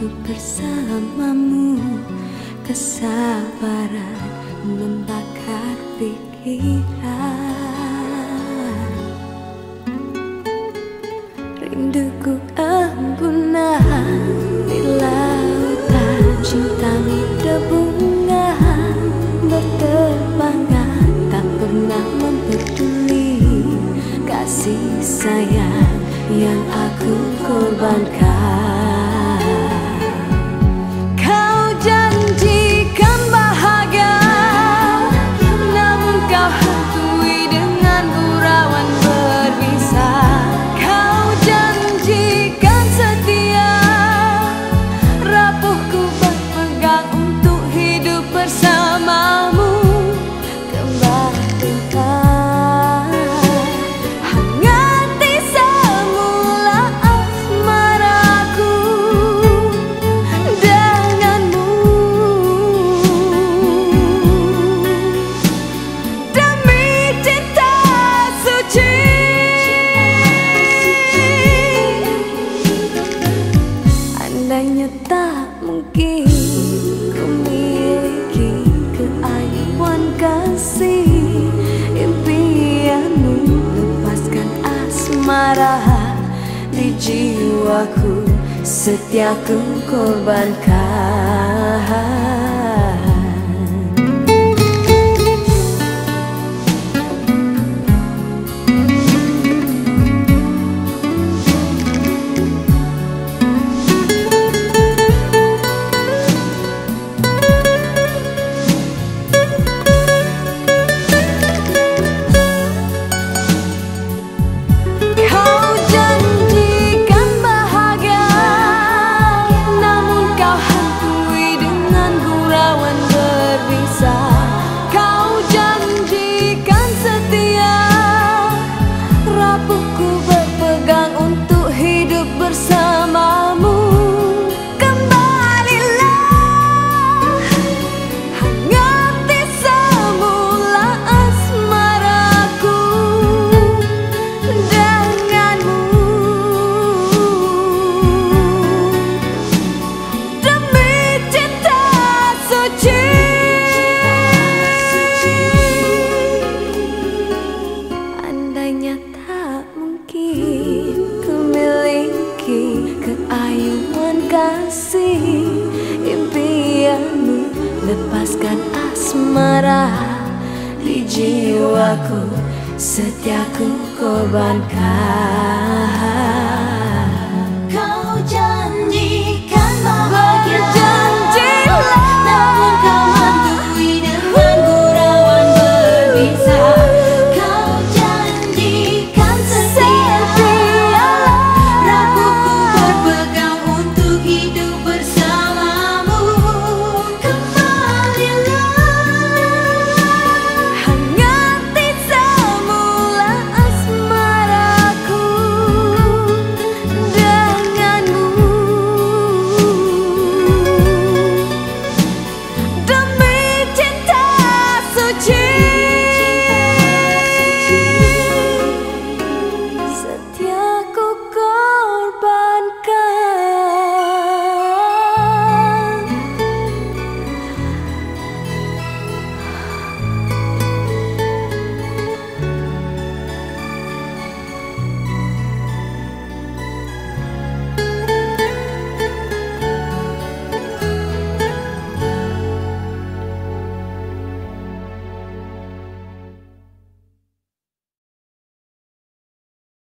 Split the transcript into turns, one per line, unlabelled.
hidup bersamamu. Kesabaran membakar pikiran. Rinduku embunan di lautan cintamu, debungan berterbangan, tak pernah mempeduli kasih sayang yang aku korbankan. Kau janjikan bahagia, namun kau hantui dengan gurauan berbisa. Kau janjikan setia, rapuhku berpegang untuk hidup bersamamu. Andainya tak mungkin ku miliki keayuan kasih impianmu, lepaskan asmara di jiwaku, setiaku korbankan. Bersamamu, kembalilah, hangati semula asmaraku denganmu. Demi cinta suci, andainya tak mungkin ku miliki keayuan kasih impianmu, lepaskan asmara di jiwaku, setiaku korbankan.